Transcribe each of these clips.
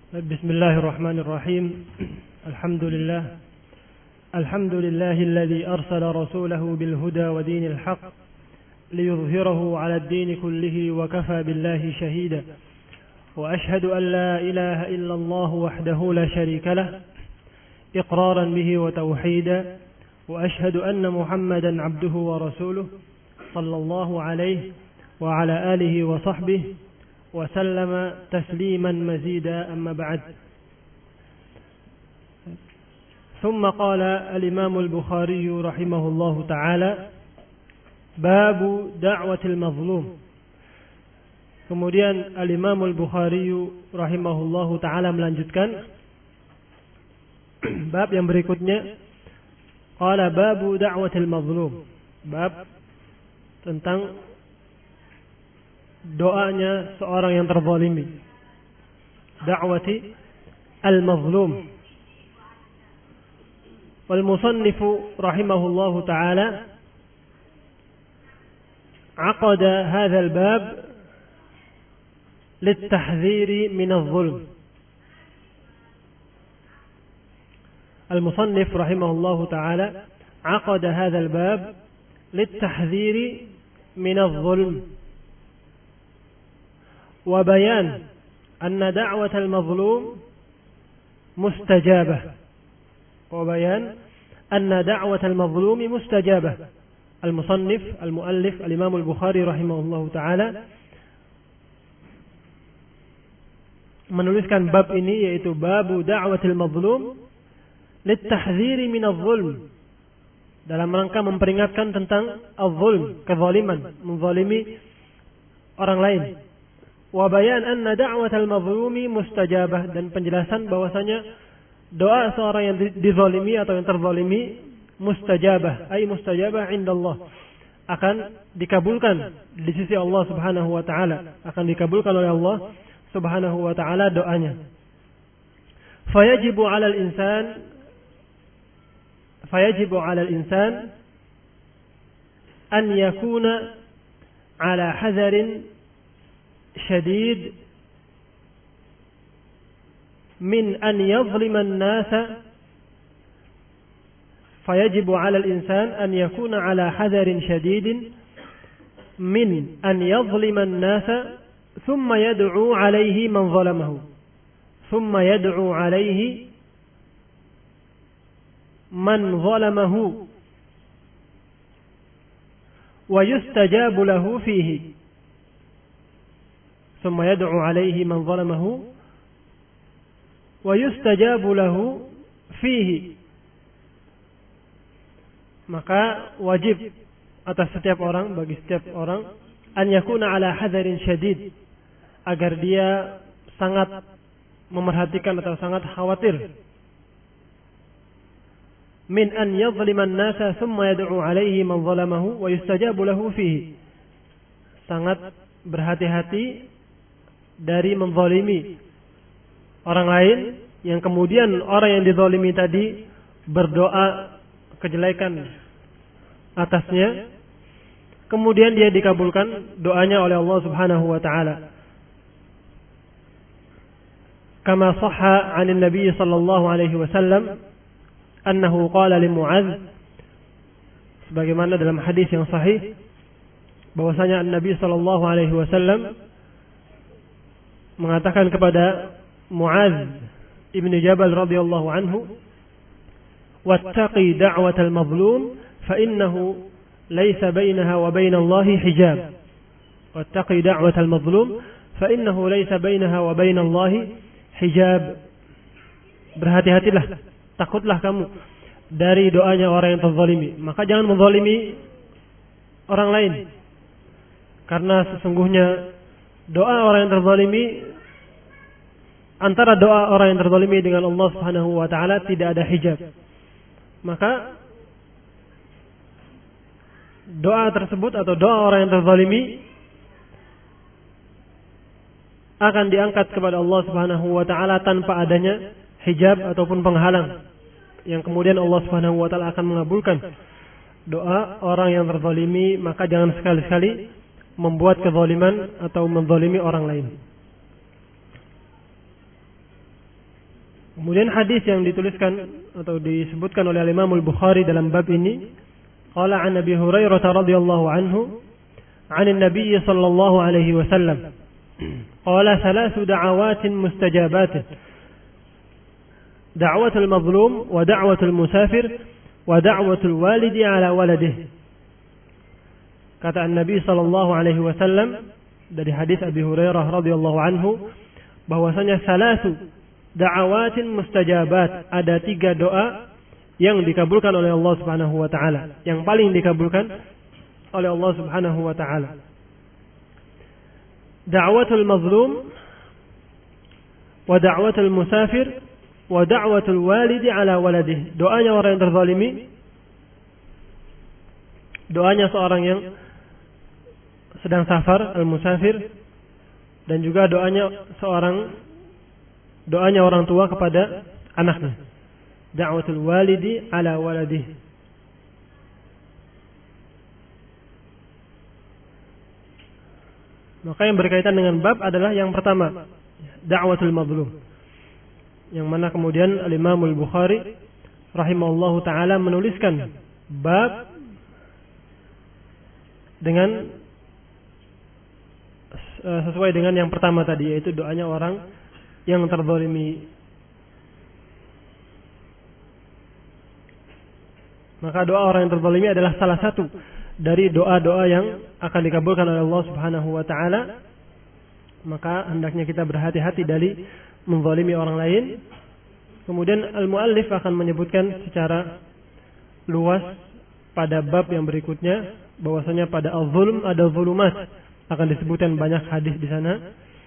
بسم الله الرحمن الرحيم. الحمد لله الذي أرسل رسوله بالهدى ودين الحق ليظهره على الدين كله وكفى بالله شهيدا، وأشهد أن لا إله إلا الله وحده لا شريك له إقرارا به وتوحيدا، وأشهد أن محمدا عبده ورسوله صلى الله عليه وعلى آله وصحبه وسلم تسليما مزيدا. أما بعد، ثم قال الإمام البخاري رحمه الله تعالى: باب دعوة المظلوم. Kemudian Al-Imam Al-Bukhari rahimahullahu ta'ala melanjutkan bab yang berikutnya, qala babu da'watil mazlum, bab tentang doanya seorang yang terzalimi, da'wati al-mazlum. Wal musannifu rahimahullahu ta'ala aqada hadha al-bab للتحذير من الظلم. المصنف رحمه الله تعالى عقد هذا الباب للتحذير من الظلم وبيان أن دعوة المظلوم مستجابة، وبيان أن دعوة المظلوم مستجابة. المصنف المؤلف الإمام البخاري رحمه الله تعالى menuliskan bab ini, yaitu babu da'watil mazlum litahdziri minadz zulm, dalam rangka memperingatkan tentang az-zulm, kezaliman, menzalimi orang lain. Wa bayan anna da'watal mazlumi mustajabah, dan penjelasan bahwasanya doa seorang yang dizalimi atau yang terzalimi mustajabah, ay mustajabah indallah, akan dikabulkan di sisi Allah Subhanahu wa taala, akan dikabulkan oleh Allah Subhanahu wa ta'ala doanya. Fayajibu 'alal insan an yakuna 'ala hadharin shadid min an yadhlima an-nasa. Fayajibu 'alal insan an yakuna 'ala hadharin shadidin min an yadhlima an-nasa ثم يدعو عليه من ظلمه، ثم يدعو عليه من ظلمه ويستجاب له فيه، ثم يدعو عليه من ظلمه ويستجاب له فيه. Maka wajib atas setiap orang, bagi setiap orang, an yakuna ala hadarin syadid, agar dia sangat memerhatikan atau sangat khawatir, min an yadhlima an-nasa thumma yad'u alayhi man zalamahu wa yustajabu lahu fihi, sangat berhati-hati dari menzalimi orang lain yang kemudian orang yang dizalimi tadi berdoa kejelekan atasnya, kemudian dia dikabulkan doanya oleh Allah Subhanahu wa taala. Kama sahha 'an an-nabi sallallahu alaihi wasallam annahu qala li Mu'adz, sebagaimana dalam hadis yang sahih bahwasanya Nabi sallallahu alaihi wasallam mengatakan kepada Mu'adz ibn Jabal radhiyallahu anhu, wattaqi da'watal mazlum fa innahu laysa bainaha wa bainallahi hijab. Wattaqi da'watal mazlum fa innahu laysa bainaha wa bainallahi hijab. Berhati-hatilah, takutlah kamu dari doanya orang yang terzalimi, maka jangan menzalimi orang lain, karena sesungguhnya doa orang yang terzalimi, antara doa orang yang terzalimi dengan Allah Subhanahu wa taala tidak ada hijab. Maka doa tersebut atau doa orang yang terzalimi akan diangkat kepada Allah Subhanahu wa taala tanpa adanya hijab ataupun penghalang, yang kemudian Allah Subhanahu wa taala akan mengabulkan doa orang yang terzalimi. Maka jangan sekali-sekali membuat kezaliman atau menzalimi orang lain. Kemudian hadis yang dituliskan atau disebutkan oleh Imam Al-Bukhari dalam bab ini, qala an Abi Hurairah radhiyallahu anhu, 'an an-nabiy sallallahu alaihi wasallam, qala thalathu da'awatin mustajabatin, da'watul mazlum wa da'watul musafir wa da'watul walidi ala waladihi. Kata Nabi sallallahu alaihi wasallam dari hadis Abi Hurairah radhiyallahu anhu bahwasanya salatu da'awatin mustajabat, ada 3 doa yang dikabulkan oleh Allah Subhanahu wa taala, yang paling dikabulkan oleh Allah Subhanahu wa taala. Da'watul mazlum wa da'watul musafir wa da'watul walidi ala waladihi. Doanya orang yang terzalimi, doanya seorang yang sedang safar, al-musafir, dan juga doanya orang tua kepada anaknya. Da'watul walidi ala waladihi. Maka yang berkaitan dengan bab adalah yang pertama, da'watul mazlum, yang mana kemudian Al-Imam Al-Bukhari rahimahullahu taala menuliskan bab dengan sesuai dengan yang pertama tadi, yaitu doanya orang yang terzalimi. Maka doa orang yang terzalimi adalah salah satu dari doa-doa yang akan dikabulkan oleh Allah Subhanahu wa taala. Maka hendaknya kita berhati-hati dari menzalimi orang lain. Kemudian al-muallif akan menyebutkan secara luas pada bab yang berikutnya bahwasanya pada az-zulm ada zulumat, akan disebutkan banyak hadis di sana.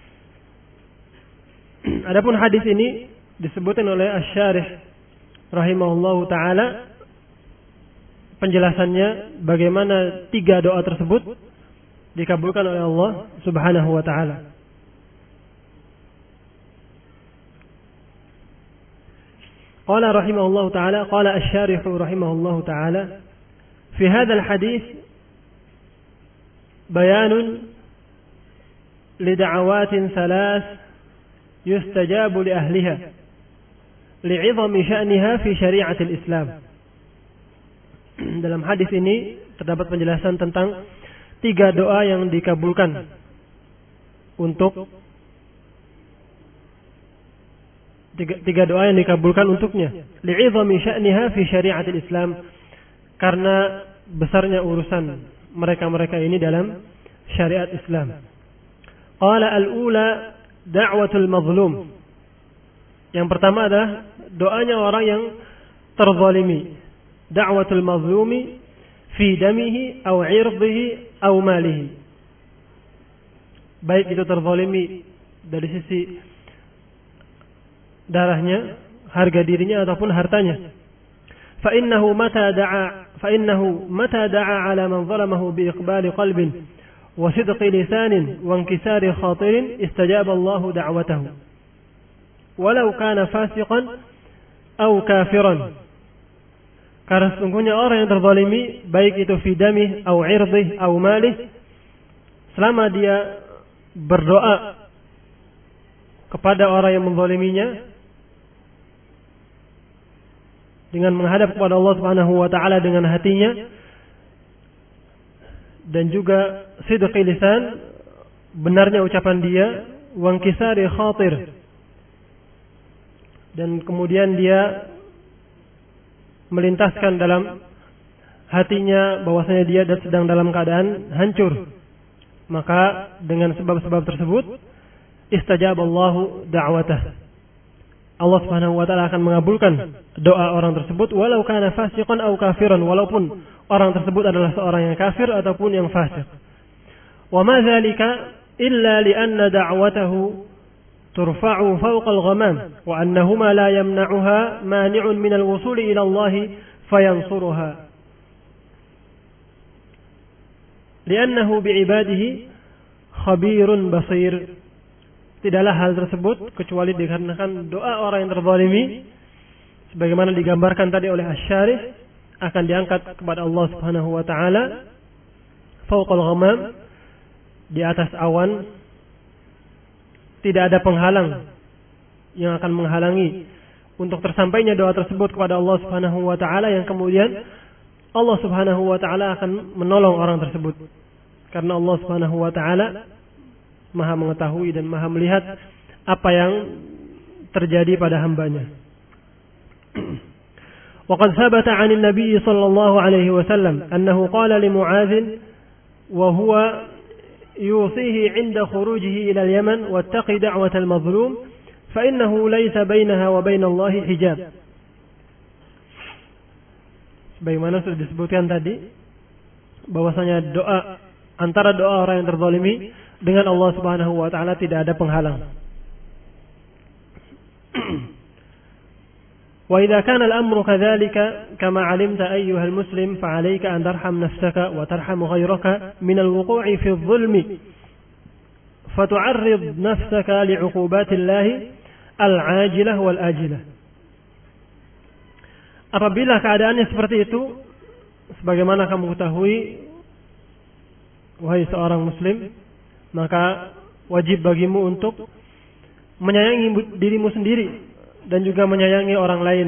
Adapun hadis ini disebutkan oleh Asy-Syarih rahimahullahu taala penjelasannya bagaimana 3 doa tersebut dikabulkan oleh Allah Subhanahu wa taala. Qala rahimahullahu taala, qala Asy-Syarih rahimahullahu taala, fi hadzal hadits bayanun li da'awatin thalath yustajabu li ahliha li'idhami sya'niha fi syari'atil Islam. Dalam hadis ini terdapat penjelasan tentang 3 doa yang dikabulkan untuk 3 doa yang dikabulkan untuknya, li'idhami sya'niha fi syari'atil Islam, karena besarnya urusan mereka-mereka ini dalam syariat Islam. Qala al-ula da'watul mazlum. Yang pertama adalah doanya orang yang terzalimi. Da'watul mazlumi fi damihi aw 'irdihi aw malihi. Baik itu terzalimi dari sisi darahnya, harga dirinya ataupun hartanya. Fa innahu mata da'a ala man zalamahu bi iqbali qalbin wa sidqi lisanin wa inkisari khatirin istajaba Allahu da'watahu walau kana fasiqan aw kafiran. Karena sesungguhnya orang yang terzalimi, baik itu fi damih aw 'irdih aw malih, selama dia berdoa kepada orang yang menzaliminya dengan menghadap kepada Allah Subhanahu wa taala dengan hatinya, dan juga sidqi lisan, benarnya ucapan dia, wa inkisari khatir, dan kemudian dia melintaskan dalam hatinya bahwasanya dia sedang dalam keadaan hancur, maka dengan sebab-sebab tersebut istajaballahu da'watah, Allah Subhanahu wa taala akan mengabulkan doa orang tersebut walau kana fasiqan aw kafiran, walaupun orang tersebut adalah seorang yang kafir ataupun yang fasik. Wa ma dzalika illa li anna da'watahu turfa'u fawqa al-ghamam wa annahuma la yamna'uha mani'un min al-wusul ila Allah fayansuruha. Li'annahu bi'ibadihi khabirun basir. Tidaklah hal tersebut kecuali dikarenakan doa orang yang terzalimi, sebagaimana digambarkan tadi oleh Asy-Syarih, akan diangkat kepada Allah Subhanahu wa taala fawqal ghamam, di atas awan. Tidak ada penghalang yang akan menghalangi untuk tersampainya doa tersebut kepada Allah Subhanahu wa taala, yang kemudian Allah Subhanahu wa taala akan menolong orang tersebut. Karena Allah Subhanahu wa taala Maha mengetahui dan Maha melihat apa yang terjadi pada hambanya. وقد ثبت عن النبي صلى الله عليه وسلم أنه قال لمعاذ وهو يوصيه عند خروجه إلى اليمن واتق دعوة المظلوم فإنه ليس بينها وبين الله حجاب. Bagaimana sudah disebutkan tadi bahwasanya doa antara doa orang yang terzalimi dengan Allah Subhanahu wa taala tidak ada penghalang. وإذا كان الأمر كذلك كما علمت أيها المسلم فعليك أن ترحم نفسك وترحم غيرك من الوقوع في الظلم فتعرض نفسك لعقوبات الله العاجلة والآجلة. Apabila keadaannya seperti itu, sebagaimana kamu ketahui wahai seorang muslim, maka wajib bagimu untuk menyayangi dirimu sendiri dan juga menyayangi orang lain.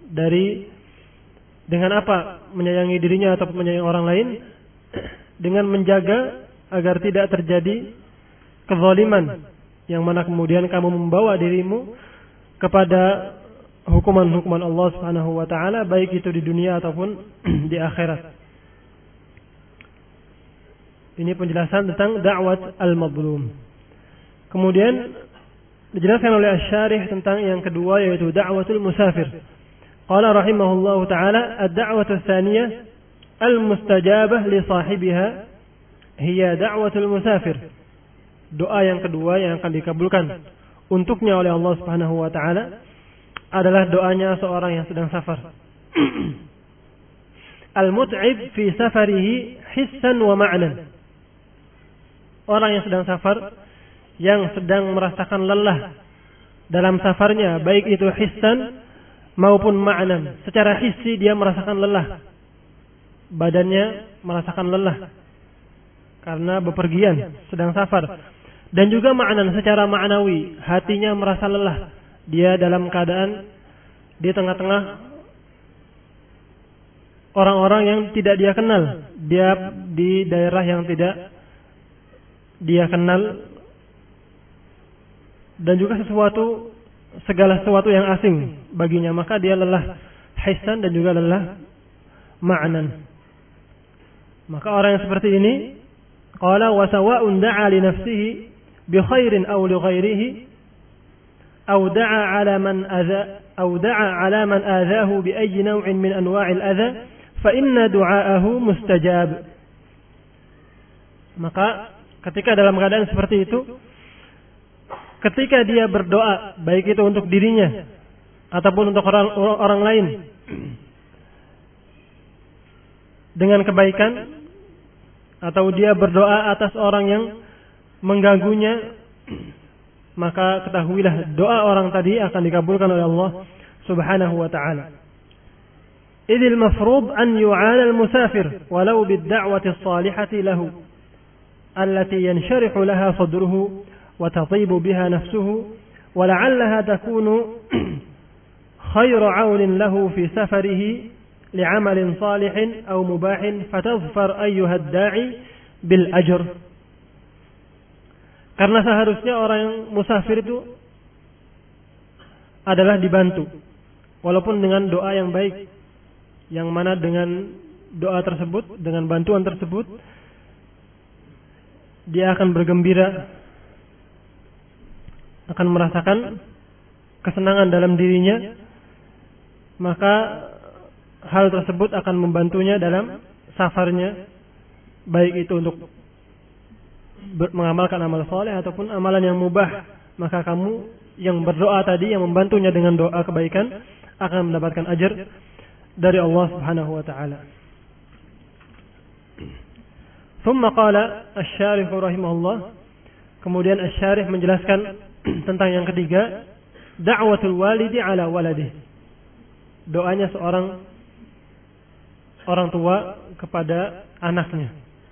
Dengan apa menyayangi dirinya atau menyayangi orang lain? Dengan menjaga agar tidak terjadi kezaliman, yang mana kemudian kamu membawa dirimu kepada hukuman-hukuman Allah Subhanahu wa taala, baik itu di dunia ataupun di akhirat. Ini penjelasan tentang da'wat al-mazlum. Kemudian dijelaskan oleh asy-syarih tentang yang kedua, yaitu da'watul musafir. Qala rahimahullahu ta'ala, ad-da'watu tsaniyah al-mustajabah li sahibiha hiya da'watul musafir. Doa yang kedua yang akan dikabulkan untuknya oleh Allah Subhanahu wa taala adalah doanya seorang yang sedang safar. Al-mut'ib fi safarihi hissan wa ma'nan. Orang yang sedang safar, yang sedang merasakan lelah dalam safarnya, baik itu hissan maupun ma'nan. Secara hissi dia merasakan lelah, badannya merasakan lelah karena bepergian, sedang safar. Dan juga ma'nan, secara ma'nawi, hatinya merasa lelah. Dia dalam keadaan di tengah-tengah orang-orang yang tidak dia kenal. Dia di daerah yang tidak dia kenal, dan juga segala sesuatu yang asing baginya, maka dia lelah hissan dan juga lelah ma'nan. Maka orang yang seperti ini, qala wa sawa'un da'a li nafsihi bi khairin aw li ghairihi aw da'a 'ala man adhahu bi ayyi naw'in min anwa'il adha fa inna du'aahu mustajab. Maka ketika dalam keadaan seperti itu, ketika dia berdoa, baik itu untuk dirinya ataupun untuk orang lain dengan kebaikan, atau dia berdoa atas orang yang mengganggunya, maka ketahuilah doa orang tadi akan dikabulkan oleh Allah Subhanahu wa ta'ala. Idil mafrud an yu'ala al-musafir walau bid-da'wati as-salihati lahu allati yansharihu laha sadruhu وتطيب بها نفسه ولعلها تكون خير عون له في سفره لعمل صالح أو مباح فتظفر أيها الداعي بالأجر. Karena seharusnya orang yang musafir itu adalah dibantu, walaupun dengan doa yang baik, yang mana dengan doa tersebut, dengan bantuan tersebut, dia akan bergembira, akan merasakan kesenangan dalam dirinya, maka hal tersebut akan membantunya dalam safarnya, baik itu untuk mengamalkan amal soleh ataupun amalan yang mubah. Maka kamu yang berdoa tadi, yang membantunya dengan doa kebaikan, akan mendapatkan ajar dari Allah Subhanahu wa ta'ala. Thumma qala asy-syarih rahimahullah, kemudian asy-syarih menjelaskan tentang yang ketiga, da'watul walidi ala waladih. Doanya seorang orang tua kepada anaknya.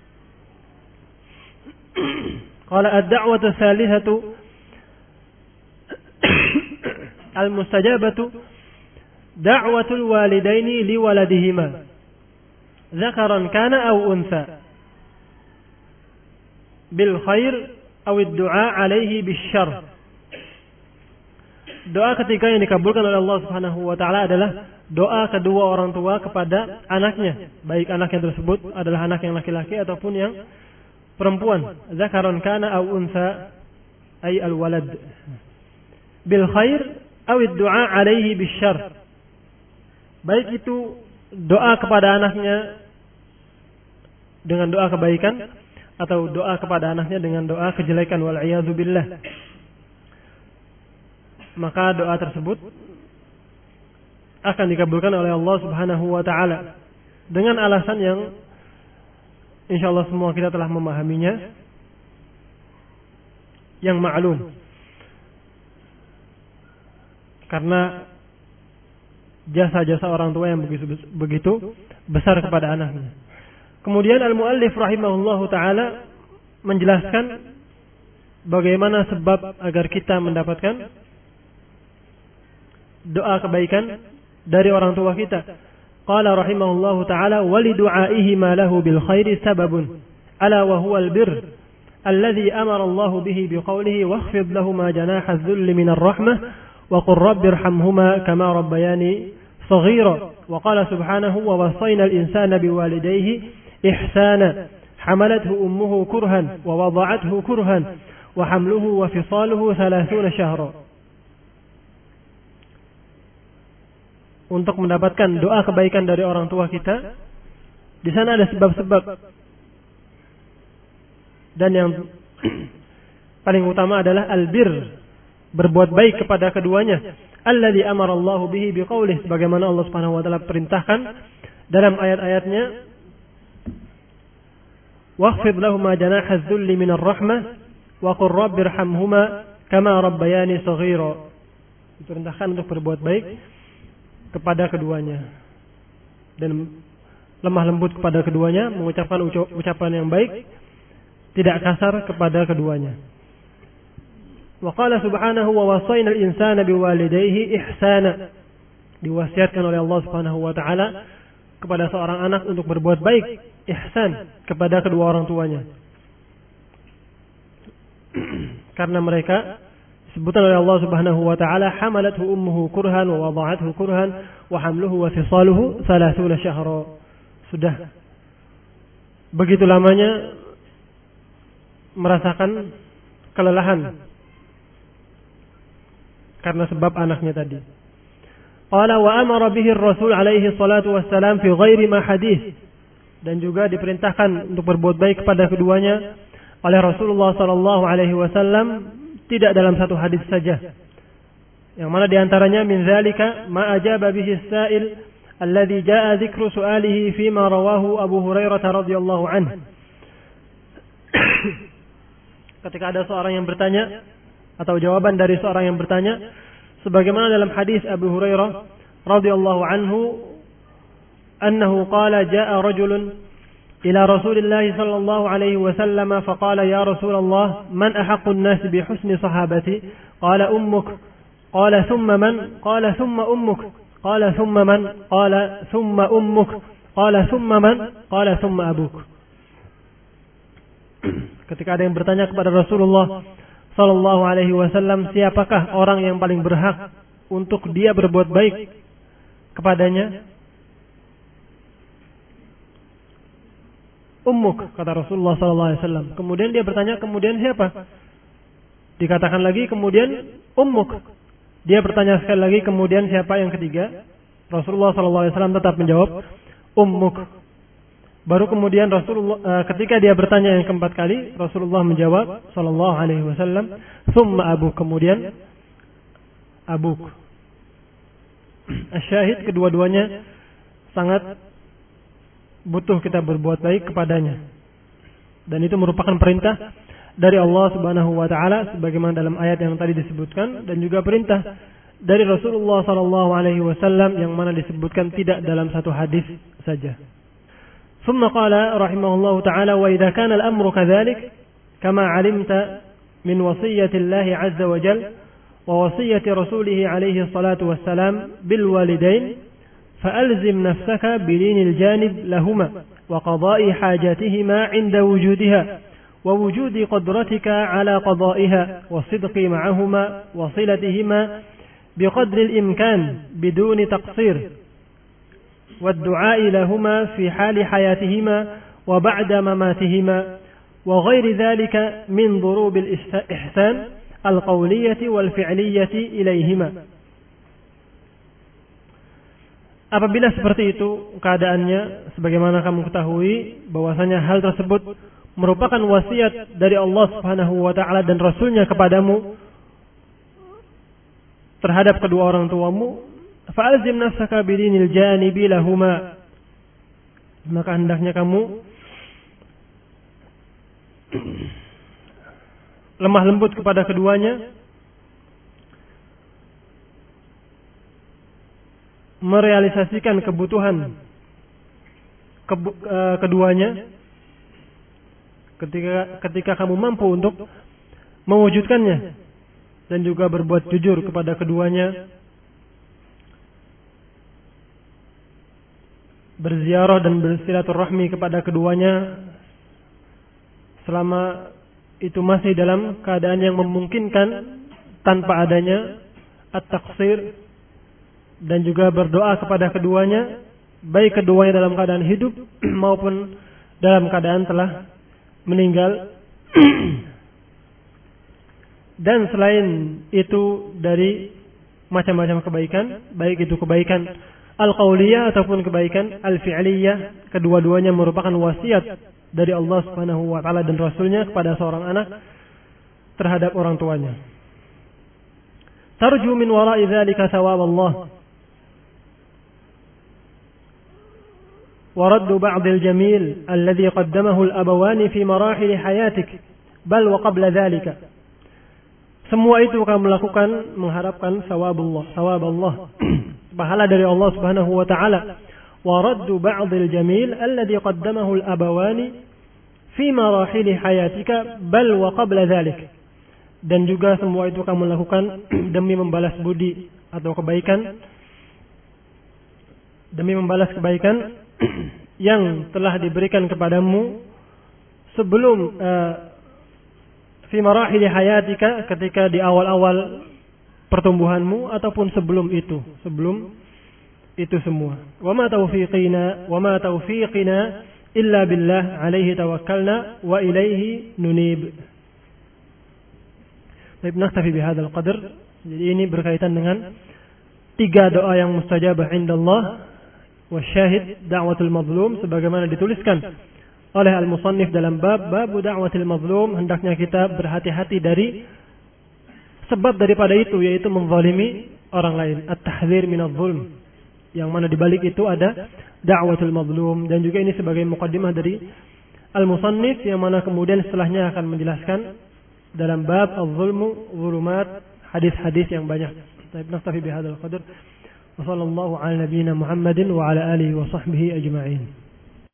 Qala ad-da'watu tsalitsatu al-mustajabatu da'watul walidaini liwaladihima dzakaran kana aw untha bil khair aw ad-du'a alaihi bisyarr. Doa ketiga yang dikabulkan oleh Allah Subhanahu wa taala adalah doa kedua orang tua kepada anaknya, baik anaknya tersebut adalah anak yang laki-laki ataupun yang perempuan. Dzakaran kana aw untha ay al-walad. Bil khair aw ad-du'a alaihi bisyarr. Baik itu doa kepada anaknya dengan doa kebaikan atau doa kepada anaknya dengan doa kejelekan, wal iyadzu billah. Maka doa tersebut akan dikabulkan oleh Allah Subhanahu wa taala dengan alasan yang insyaallah semua kita telah memahaminya, yang ma'lum. Karena jasa-jasa orang tua yang begitu besar kepada anaknya. Kemudian al-muallif rahimahullahu taala menjelaskan bagaimana sebab agar kita mendapatkan doa kebaikan dari orang tua kita. Qala rahimahullahu taala wa li du'aihi ma lahu bil khairi sababun ala wa huwa al birr alladhi amara Allah bihi biqawlihi wakhfid lahumā janāha adh-dhulli min ar-rahmah wa qur rabbirhamhumā kamā rabbayānī saghīrā. Wa qala subhanahu wa waṣṣaynā al-insāna biwālidayhi ihsānan hamalathu ummuhu kurhan wa wada'athu kurhan wa hamluhu wa fisāluhu 30 syahran. Untuk mendapatkan doa kebaikan dari orang tua kita, di sana ada sebab-sebab. Dan yang paling utama adalah albir, berbuat baik kepada keduanya. Alladzi amara Allah bihi biqaulih, sebagaimana Allah Subhanahu wa taala perintahkan dalam ayat-ayatnya, wakhfid lahumā janāha adh-dhulli min ar-rahmah wa qur rabbirhamhumā kamā rabbayānī saghīrā. Diperintahkan untuk berbuat baik kepada keduanya dan lemah lembut kepada keduanya, mengucapkan ucapan yang baik, tidak kasar kepada keduanya. Wa qala subhanahu wa waṣṣaynā al-insāna biwālidayhi ihsānan. Diwasiatkan oleh Allah Subhanahu wa taala kepada seorang anak untuk berbuat baik, ihsan, kepada kedua orang tuanya. Karena mereka disebutkan oleh Allah Subhanahu wa taala, hamalathu ummuhu kurhan wa wada'athu kurhan wa hamluhu wa fisaluhu 30 syahra. Sudah begitu lamanya merasakan kelelahan karena sebab anaknya tadi. Qala wa amara bihi ar-rasul alaihi salatu wassalam fi ghairi ma hadits. Dan juga diperintahkan untuk berbuat baik kepada keduanya oleh Rasulullah sallallahu alaihi wasallam tidak dalam satu hadis saja. Yang mana diantaranya min zalika ma ajaba bihi as-sa'il alladhi jaa dzikru su'alihi fima rawahu Abu Hurairah radhiyallahu anhu. Ketika ada seorang yang bertanya atau jawaban dari seorang yang bertanya sebagaimana dalam hadis Abu Hurairah radhiyallahu anhu annahu qala jaa rajulun إلى رسول الله صلى الله عليه وسلم فقال يا رسول الله من أحق الناس بحسن صحابتي قال أمك قال ثم من قال ثم أمك قال ثم من قال ثم أمك قال ثم من قال ثم أبوك. Ketika ada yang bertanya kepada Rasulullah sallallahu alaihi wasallam, siapakah orang yang paling berhak untuk dia berbuat baik kepadanya? Ummuk, kata Rasulullah sallallahu alaihi wasallam. Kemudian dia bertanya, kemudian siapa? Dikatakan lagi, kemudian ummuk. Dia bertanya sekali lagi, kemudian siapa yang ketiga? Rasulullah sallallahu alaihi wasallam tetap menjawab, ummuk. Baru kemudian Rasulullah ketika dia bertanya yang keempat kali, Rasulullah menjawab sallallahu alaihi wasallam, "Tsumma abuk." Kemudian abuk. Asyahid, kedua-duanya sangat butuh kita berbuat baik kepadanya. Dan itu merupakan perintah dari Allah Subhanahu wa taala sebagaimana dalam ayat yang tadi disebutkan, dan juga perintah dari Rasulullah sallallahu alaihi wasallam yang mana disebutkan tidak dalam satu hadis saja. ثم قال رحمه الله تعالى وإذا كان الأمر كذلك كما علمت من وصية الله عز وجل ووصية رسوله عليه الصلاة والسلام بالوالدين فألزم نفسك بلين الجانب لهما وقضاء حاجاتهما عند وجودها ووجود قدرتك على قضائها والصدق معهما وصلتهما بقدر الإمكان بدون تقصير والدعاء لهما في حال حياتهما وبعد مماتهما وغير ذلك من ضروب الإحسان القولية والفعلية إليهما. Apabila seperti itu keadaannya, sebagaimana kamu ketahui bahwasanya hal tersebut merupakan wasiat dari Allah Subhanahu wa taala dan Rasulnya kepadamu terhadap kedua orang tuamu, fa'alzim nafsaka bilinil janibi lahuma, maka hendaknya kamu lemah lembut kepada keduanya, merealisasikan kebutuhan keduanya ketika kamu mampu untuk mewujudkannya, dan juga berbuat jujur kepada keduanya, berziarah dan bersilaturahmi kepada keduanya selama itu masih dalam keadaan yang memungkinkan tanpa adanya at-taqsir, dan juga berdoa kepada keduanya, baik keduanya dalam keadaan hidup maupun dalam keadaan telah meninggal. Dan selain itu dari macam-macam kebaikan, baik itu kebaikan al-qauliyah ataupun kebaikan al-fi'liyah, kedua-duanya merupakan wasiat dari Allah Subhanahu wa taala dan Rasulnya kepada seorang anak terhadap orang tuanya. Tarju min wara'i dzalika thawab Allah wa radd ba'd al-jamil alladhi qaddamahu al-abawan fi marahil hayatik bal wa qabla dzalika. Semua itu kamu lakukan mengharapkan thawab Allah, pahala dari Allah Subhanahu wa taala. Wa radd ba'd al-jamil alladhi qaddamahu al-abawan fi marahil hayatika bal wa qabla dzalik. Dan juga semua itu kamu lakukan demi membalas budi atau kebaikan, demi membalas kebaikan yang telah diberikan kepadamu sebelum fi marahil hayatika, ketika di awal-awal pertumbuhanmu ataupun sebelum itu semua. Wa ma taufiqina illa billah alaihi tawakkalna wa ilaihi nunib. Baik, naktafi bihadzal qadar. Jadi ini berkaitan dengan 3 doa yang mustajabah indallah wa syahid da'watul mazlum, sebagaimana dituliskan oleh al-musannif dalam bab da'watul mazlum. Hendaknya kita berhati-hati dari sebab daripada itu, yaitu menzalimi orang lain, at-tahdzir minadz zulm, yang mana di balik itu ada da'watul mazlum. Dan juga ini sebagai muqaddimah dari al-musannif, yang mana kemudian setelahnya akan menjelaskan dalam bab az-zulmu zulumat, hadis-hadis yang banyak. Baik, naktafi bihadzal qadar. Wa sallallahu ala nabiyyina Muhammadin wa ala alihi wa sahbihi ajma'in.